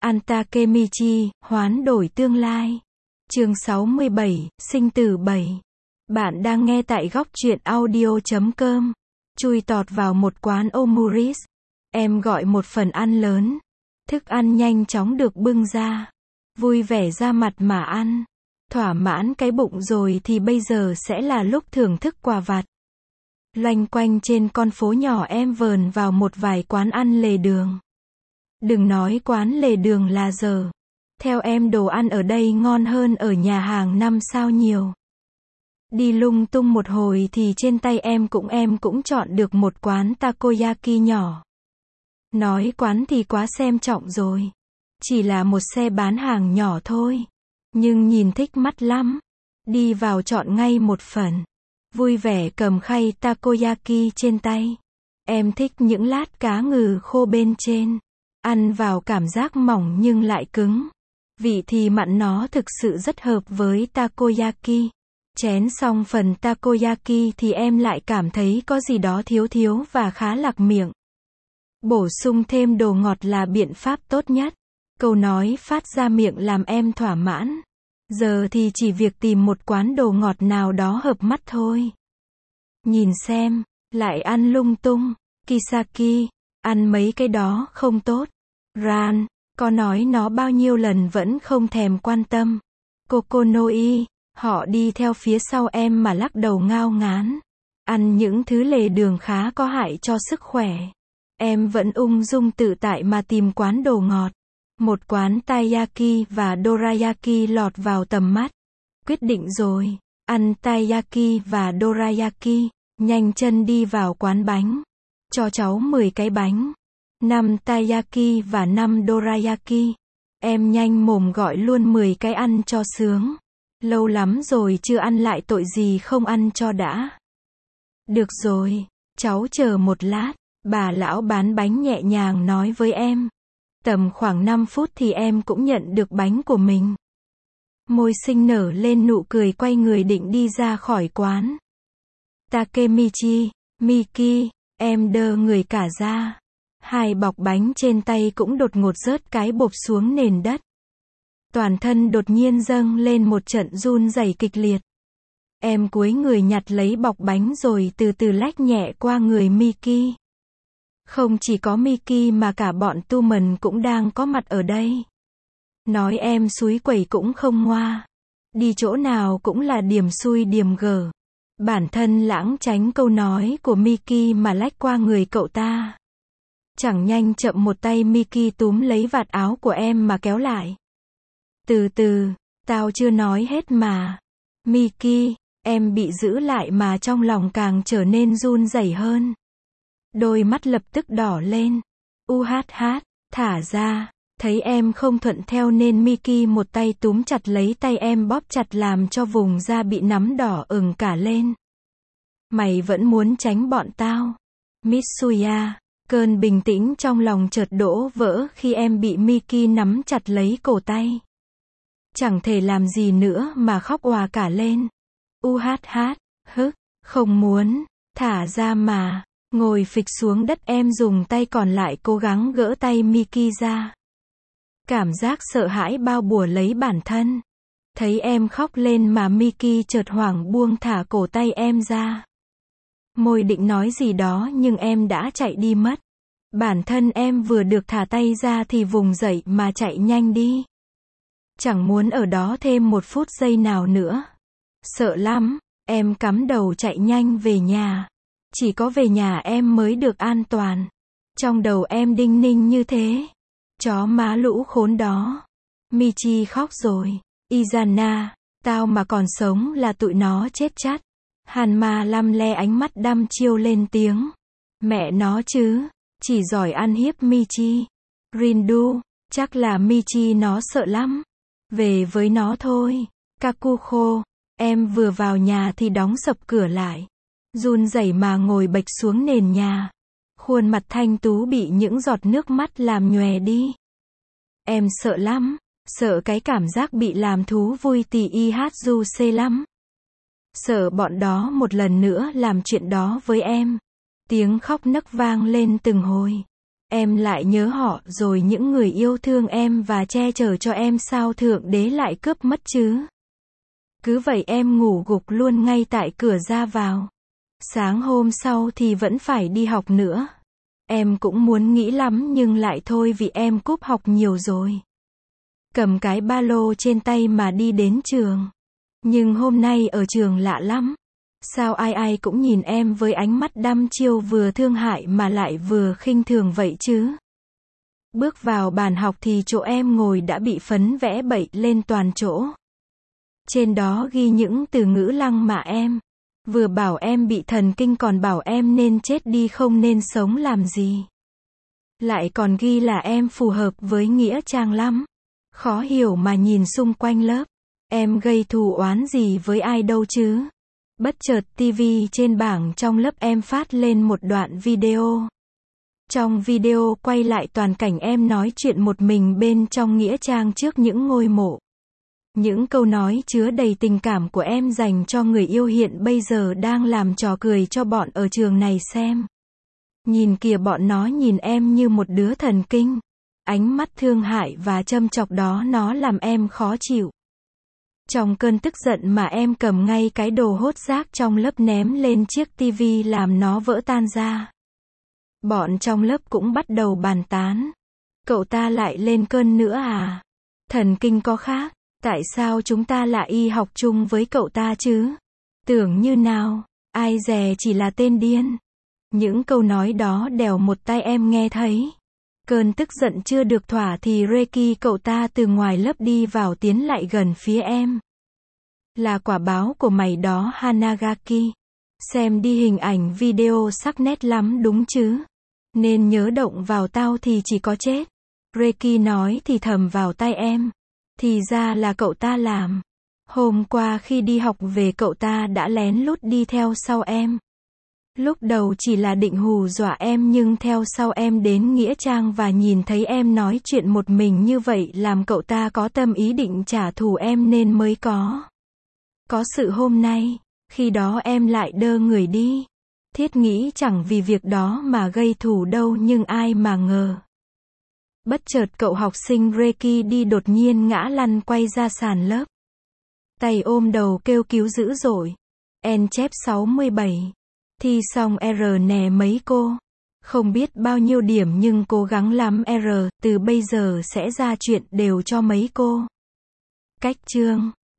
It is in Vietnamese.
An Takemichi, hoán đổi tương lai. Chương 67, sinh tử 7. Bạn đang nghe tại góc truyện audio.com. Chui tọt vào một quán Omuris. Em gọi một phần ăn lớn. Thức ăn nhanh chóng được bưng ra. Vui vẻ ra mặt mà ăn. Thỏa mãn cái bụng rồi thì bây giờ sẽ là lúc thưởng thức quà vặt. Loanh quanh trên con phố nhỏ em vờn vào một vài quán ăn lề đường. Đừng nói quán lề đường là dở. Theo em đồ ăn ở đây ngon hơn ở nhà hàng 5 sao nhiều. Đi lung tung một hồi thì trên tay em cũng chọn được một quán takoyaki nhỏ. Nói quán thì quá xem trọng rồi. Chỉ là một xe bán hàng nhỏ thôi. Nhưng nhìn thích mắt lắm. Đi vào chọn ngay một phần. Vui vẻ cầm khay takoyaki trên tay. Em thích những lát cá ngừ khô bên trên. Ăn vào cảm giác mỏng nhưng lại cứng. Vị thì mặn, nó thực sự rất hợp với takoyaki. Chén xong phần takoyaki thì em lại cảm thấy có gì đó thiếu và khá lạc miệng. Bổ sung thêm đồ ngọt là biện pháp tốt nhất. Câu nói phát ra miệng làm em thỏa mãn. Giờ thì chỉ việc tìm một quán đồ ngọt nào đó hợp mắt thôi. Nhìn xem, lại ăn lung tung. Kisaki, ăn mấy cái đó không tốt. Ran, có nói nó bao nhiêu lần vẫn không thèm quan tâm. Kokonoi, họ đi theo phía sau em mà lắc đầu ngao ngán. Ăn những thứ lề đường khá có hại cho sức khỏe. Em vẫn ung dung tự tại mà tìm quán đồ ngọt. Một quán taiyaki và dorayaki lọt vào tầm mắt. Quyết định rồi, ăn taiyaki và dorayaki. Nhanh chân đi vào quán bánh. Cho cháu 10 cái bánh. 5 taiyaki và 5 dorayaki. Em nhanh mồm gọi luôn 10 cái ăn cho sướng. Lâu lắm rồi chưa ăn lại, tội gì không ăn cho đã. Được rồi, cháu chờ một lát. Bà lão bán bánh nhẹ nhàng nói với em. Tầm khoảng 5 phút thì em cũng nhận được bánh của mình. Môi xinh nở lên nụ cười, quay người định đi ra khỏi quán. Takemichi, Miki, em đơ người cả ra. 2 bọc bánh trên tay cũng đột ngột rớt cái bộp xuống nền đất. Toàn thân đột nhiên dâng lên một trận run rẩy kịch liệt. Em cúi người nhặt lấy bọc bánh rồi từ từ lách nhẹ qua người Miki. Không chỉ có Miki mà cả bọn tu mần cũng đang có mặt ở đây. Nói em xúi quẩy cũng không ngoa. Đi chỗ nào cũng là điểm xui điểm gở. Bản thân lãng tránh câu nói của Miki mà lách qua người cậu ta. Chẳng nhanh chậm một tay Miki túm lấy vạt áo của em mà kéo lại. Từ từ, tao chưa nói hết mà. Miki, em bị giữ lại mà trong lòng càng trở nên run rẩy hơn. Đôi mắt lập tức đỏ lên. Thả ra. Thấy em không thuận theo nên Miki một tay túm chặt lấy tay em, bóp chặt làm cho vùng da bị nắm đỏ ửng cả lên. Mày vẫn muốn tránh bọn tao? Mitsuya. Cơn bình tĩnh trong lòng chợt đổ vỡ khi em bị Miki nắm chặt lấy cổ tay. Chẳng thể làm gì nữa mà khóc òa cả lên. Không muốn. Thả ra mà. Ngồi phịch xuống đất, em dùng tay còn lại cố gắng gỡ tay Miki ra. Cảm giác sợ hãi bao bùa lấy bản thân. Thấy em khóc lên mà Miki chợt hoảng buông thả cổ tay em ra. Môi định nói gì đó nhưng em đã chạy đi mất. Bản thân em vừa được thả tay ra thì vùng dậy mà chạy nhanh đi. Chẳng muốn ở đó thêm một phút giây nào nữa. Sợ lắm, em cắm đầu chạy nhanh về nhà. Chỉ có về nhà em mới được an toàn. Trong đầu em đinh ninh như thế. Chó má lũ khốn đó. Michi khóc rồi. Izana, tao mà còn sống là tụi nó chết chắc. Hanma lăm le ánh mắt đăm chiêu lên tiếng. Mẹ nó chứ, chỉ giỏi ăn hiếp Michi. Rindu, chắc là Michi nó sợ lắm. Về với nó thôi. Kakuko, em vừa vào nhà thì đóng sập cửa lại. Run rẩy mà ngồi bệch xuống nền nhà. Khuôn mặt thanh tú bị những giọt nước mắt làm nhòe đi. Em sợ lắm, sợ cái cảm giác bị làm thú vui tì IHJC lắm. Sợ bọn đó một lần nữa làm chuyện đó với em. Tiếng khóc nấc vang lên từng hồi. Em lại nhớ họ rồi những người yêu thương em và che chở cho em sao Thượng Đế lại cướp mất chứ? Cứ vậy em ngủ gục luôn ngay tại cửa ra vào. Sáng hôm sau thì vẫn phải đi học nữa. Em cũng muốn nghỉ lắm nhưng lại thôi vì em cúp học nhiều rồi. Cầm cái ba lô trên tay mà đi đến trường. Nhưng hôm nay ở trường lạ lắm. Sao ai ai cũng nhìn em với ánh mắt đăm chiêu vừa thương hại mà lại vừa khinh thường vậy chứ? Bước vào bàn học thì chỗ em ngồi đã bị phấn vẽ bậy lên toàn chỗ. Trên đó ghi những từ ngữ lăng mạ em. Vừa bảo em bị thần kinh còn bảo em nên chết đi không nên sống làm gì. Lại còn ghi là em phù hợp với nghĩa trang lắm. Khó hiểu mà nhìn xung quanh lớp. Em gây thù oán gì với ai đâu chứ? Bất chợt tivi trên bảng trong lớp em phát lên một đoạn video. Trong video quay lại toàn cảnh em nói chuyện một mình bên trong nghĩa trang trước những ngôi mộ. Những câu nói chứa đầy tình cảm của em dành cho người yêu hiện bây giờ đang làm trò cười cho bọn ở trường này xem. Nhìn kìa bọn nó nhìn em như một đứa thần kinh. Ánh mắt thương hại và châm chọc đó nó làm em khó chịu. Trong cơn tức giận mà em cầm ngay cái đồ hốt rác trong lớp ném lên chiếc tivi làm nó vỡ tan ra. Bọn trong lớp cũng bắt đầu bàn tán. Cậu ta lại lên cơn nữa à? Thần kinh có khác. Tại sao chúng ta lại y học chung với cậu ta chứ? Tưởng như nào? Ai dè chỉ là tên điên. Những câu nói đó đèo một tai em nghe thấy. Cơn tức giận chưa được thỏa thì Reiki cậu ta từ ngoài lớp đi vào tiến lại gần phía em. Là quả báo của mày đó Hanagaki. Xem đi hình ảnh video sắc nét lắm đúng chứ? Nên nhớ động vào tao thì chỉ có chết. Reiki nói thì thầm vào tai em. Thì ra là cậu ta làm. Hôm qua khi đi học về cậu ta đã lén lút đi theo sau em. Lúc đầu chỉ là định hù dọa em nhưng theo sau em đến nghĩa trang và nhìn thấy em nói chuyện một mình như vậy làm cậu ta có tâm ý định trả thù em nên mới có sự hôm nay. Khi đó em lại đơ người đi. Thiết nghĩ chẳng vì việc đó mà gây thù đâu nhưng ai mà ngờ. Bất chợt cậu học sinh Reiki đi đột nhiên ngã lăn quay ra sàn lớp. Tay ôm đầu kêu cứu dữ dội. N chép 67. Thi xong R nè mấy cô. Không biết bao nhiêu điểm nhưng cố gắng lắm R, từ bây giờ sẽ ra chuyện đều cho mấy cô. Cách chương